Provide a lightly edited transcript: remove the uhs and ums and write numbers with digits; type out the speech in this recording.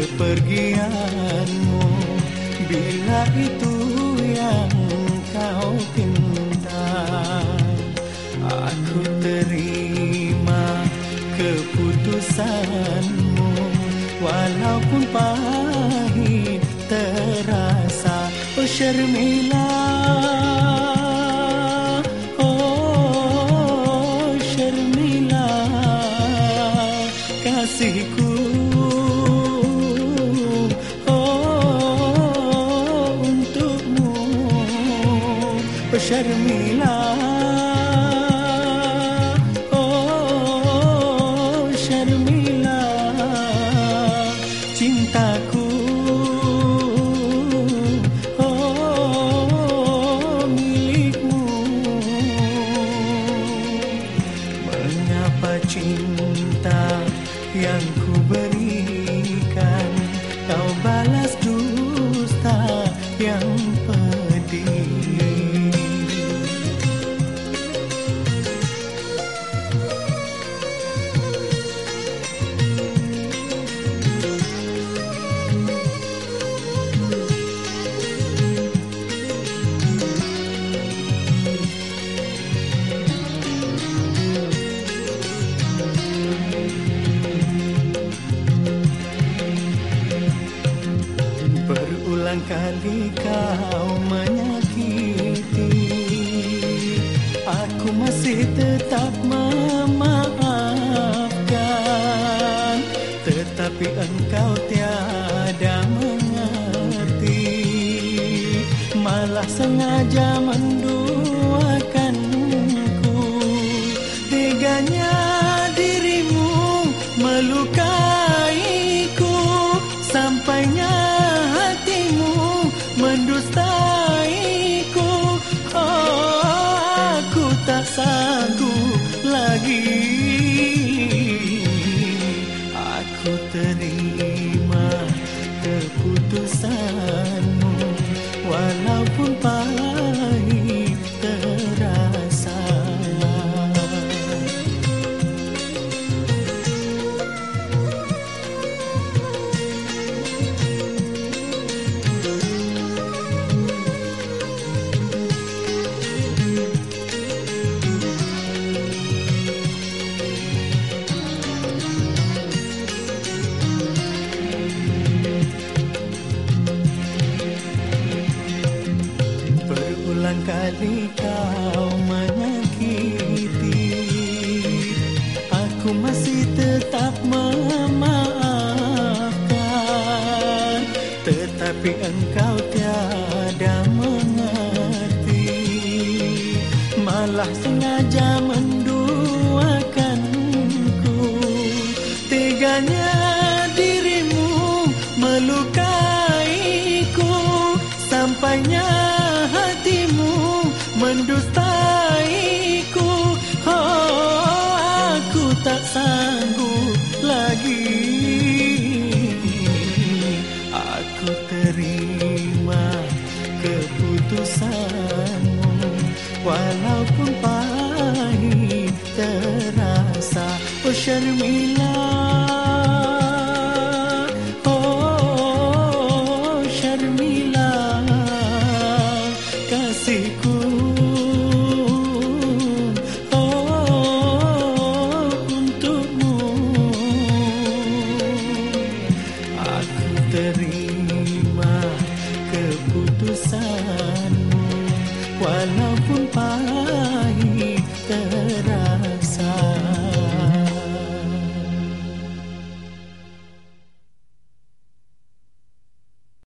kepergianmu, bila itu yang kau pinta. Aku terima keputusanmu, walaupun pahit terasa. Oh Syarmila, oh Syarmila, kasihku, oh untukmu. Oh Syarmila, oh Syarmila, cintaku, oh milikmu. Mengapa cinta yang ku berikan kau balas dusta yang pedih? Berulang kali kau menyakiti, aku masih tetap memaafkan, tetapi engkau tiada mengerti, malah sengaja menduakanku. Teganya dirimu melukaiku, sampainya mendustaiku. Oh, aku tak sanggup lagi. Aku terima keputusanmu, walaupun pahit terasa. Berulang kali kau menyakiti, aku masih tetap memaafkan, tetapi engkau tiada mengerti, malah sengaja menduakanku. Teganya dirimu melukaiku, sampainya mendustaiku. Oh, aku tak sanggup lagi. Aku terima keputusanmu, walaupun pahit terasa. Oh Syarmila, oh Syarmila, kasihku, oh untukmu. Aku terima keputusanmu, walau